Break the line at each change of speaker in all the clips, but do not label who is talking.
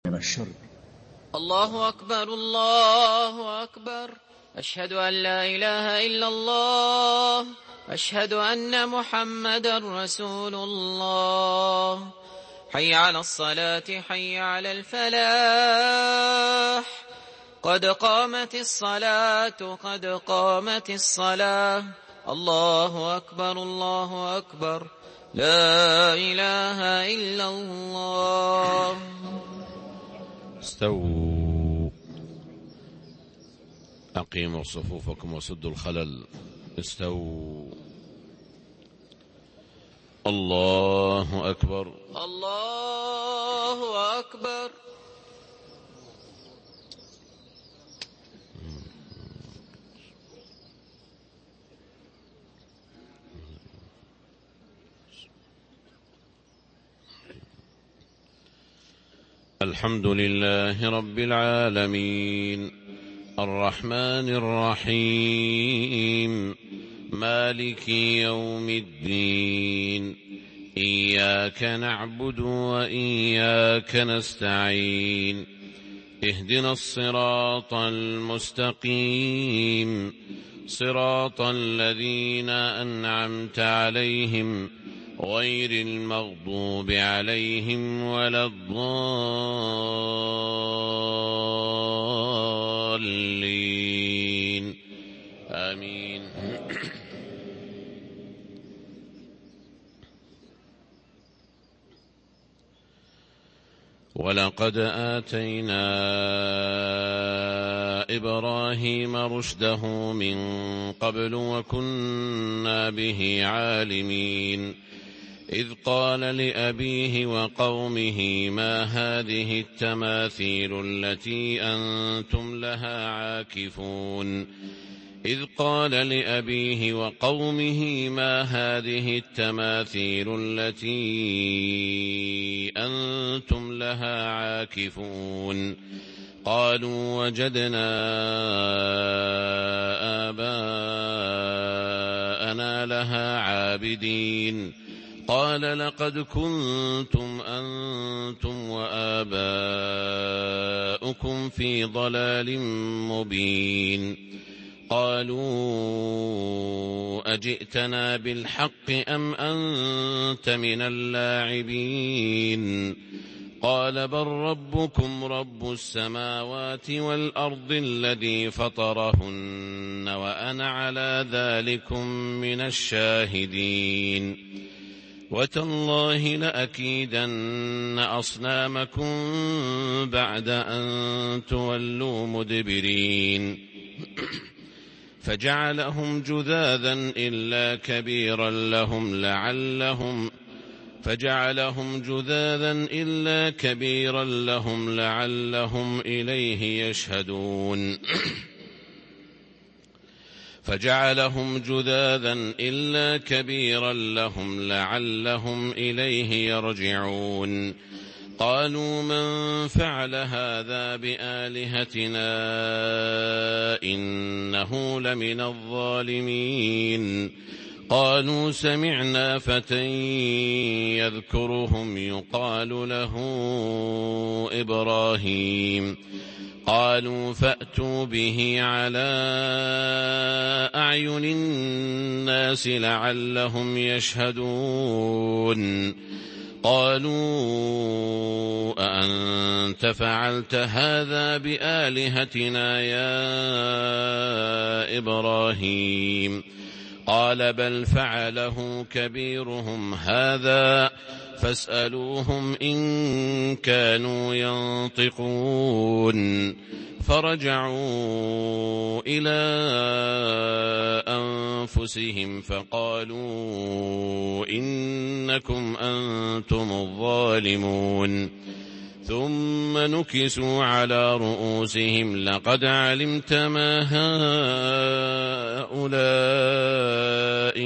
من الشر.
الله أكبر الله أكبر. أشهد أن لا إله إلا الله. أشهد أن محمدا رسول الله. حي على الصلاة حي على الفلاح. قد قامت الصلاة قد قامت الصلاة. الله أكبر الله أكبر. لا إله إلا الله.
استووا، أقيموا صفوفكم وسدوا الخلل. استووا. الله أكبر
الله أكبر.
الحمد لله رب العالمين الرحمن الرحيم مالك يوم الدين. إياك نعبد وإياك نستعين. اهدنا الصراط المستقيم صراط الذين أنعمت عليهم غير المغضوب عليهم ولا الضالين. آمين. ولقد آتينا إبراهيم رشده من قبل وكنا به عالمين. إذ قال لأبيه وقومه ما هذه التماثيل التي أنتم لها عاكفون. إذ قال لأبيه وقومه ما هذه التماثيل التي أنتم لها عاكفون. قالوا وجدنا آباءنا لها عابدين. قال لقد كنتم أنتم وآباؤكم في ضلال مبين. قالوا أجئتنا بالحق أم أنت من اللاعبين. قال بل ربكم رب السماوات والأرض الذي فطرهن وأنا على ذلكم من الشاهدين. وتالله لأكيدن أصنامكم بعد أن تولوا مدبرين. فجعلهم جذاذا إلا كبيرا لهم لعلهم إليه يشهدون. فجعلهم جذاذا إلا كبيرا لهم لعلهم إليه يرجعون. قالوا من فعل هذا بآلهتنا إنه لمن الظالمين. قالوا سمعنا فتى يذكرهم يقال له إبراهيم. قالوا فأتوا به على أعين الناس لعلهم يشهدون. قالوا أأنت فعلت هذا بآلهتنا يا إبراهيم. قال بل فعله كبيرهم هذا فاسألوهم إن كانوا ينطقون. فرجعوا إلى أنفسهم فقالوا إنكم أنتم الظالمون. ثم نكسوا على رؤوسهم لقد علمت ما هؤلاء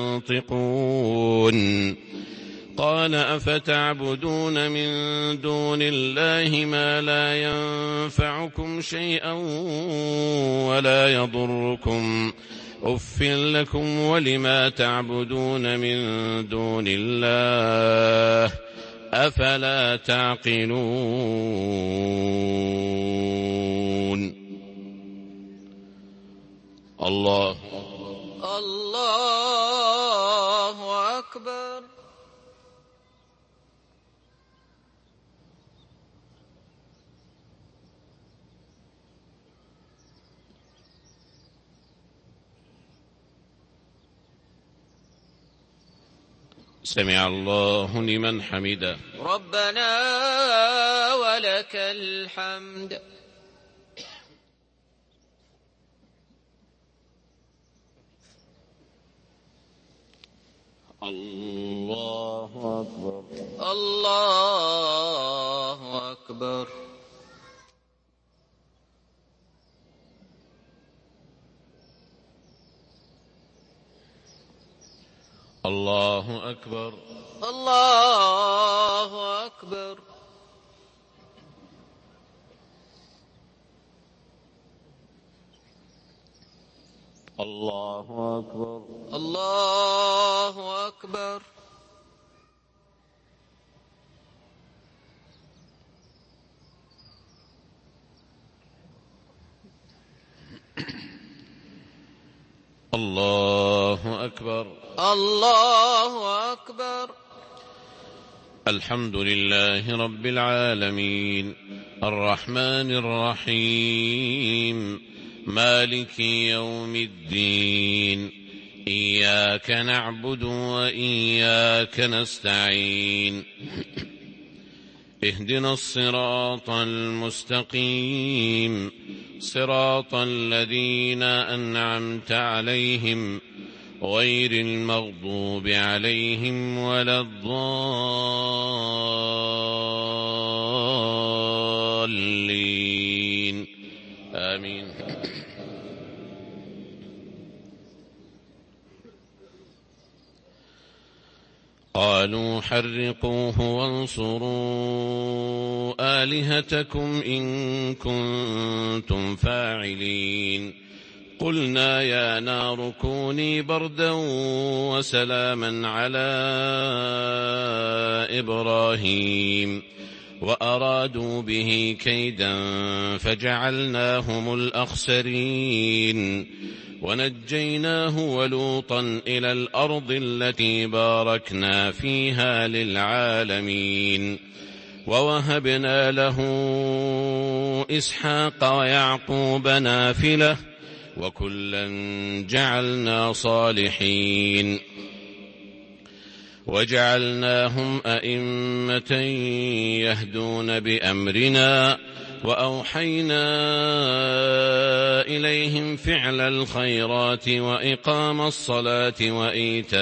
ينطقون. قال أفتعبدون من دون الله ما لا ينفعكم شيئا ولا يضركم أف لكم ولما تعبدون من دون الله أفلا تعقلون. الله
الله أكبر.
سمع الله لمن حمده.
ربنا ولك الحمد.
الله أكبر.
الله أكبر.
الله أكبر.
الله أكبر.
الله أكبر.
الله أكبر.
الله أكبر.
الله أكبر.
الحمد لله رب العالمين الرحمن الرحيم مالك يوم الدين إياك نعبد وإياك نستعين اهدنا الصراط المستقيم صراط الذين أنعمت عليهم غير المغضوب عليهم ولا الضالين آمين. قالوا حرقوه وانصروا آلهتكم إن كنتم فاعلين قلنا يا نار كوني بردا وسلاما على إبراهيم وأرادوا به كيدا فجعلناهم الأخسرين ونجيناه ولوطا إلى الأرض التي باركنا فيها للعالمين ووهبنا له إسحاق ويعقوب نافلة وكلا جعلنا صالحين وجعلناهم أئمة يهدون بأمرنا وأوحينا إليهم فعل الخيرات وإقام الصلاة وإيتاء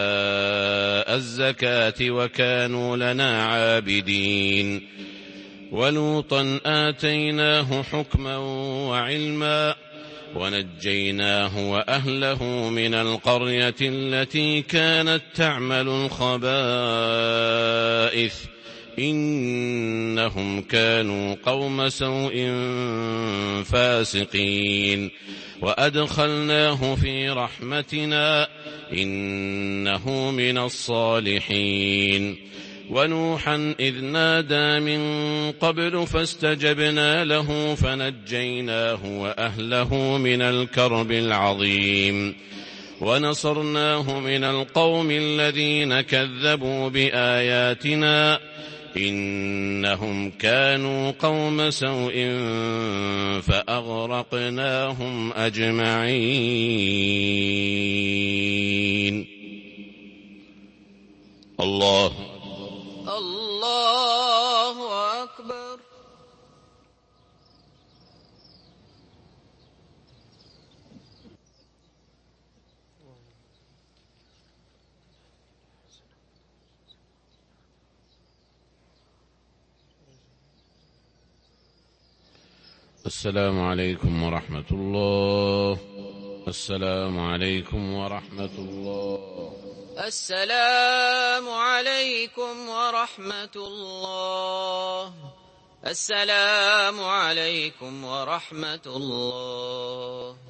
الزكاة وكانوا لنا عابدين ولوطا آتيناه حكما وعلما ونجيناه وأهله من القرية التي كانت تعمل الخبائث إنهم كانوا قوم سوء فاسقين وأدخلناه في رحمتنا إنه من الصالحين ونوحا إذ نادى من قبل فاستجبنا له فنجيناه وأهله من الكرب العظيم ونصرناه من القوم الذين كذبوا بآياتنا إنهم كانوا قوم سوء فأغرقناهم أجمعين. الله
أكبر.
السلام عليكم ورحمة الله. السلام عليكم ورحمة الله.
السلام عليكم ورحمة الله. السلام عليكم ورحمة الله.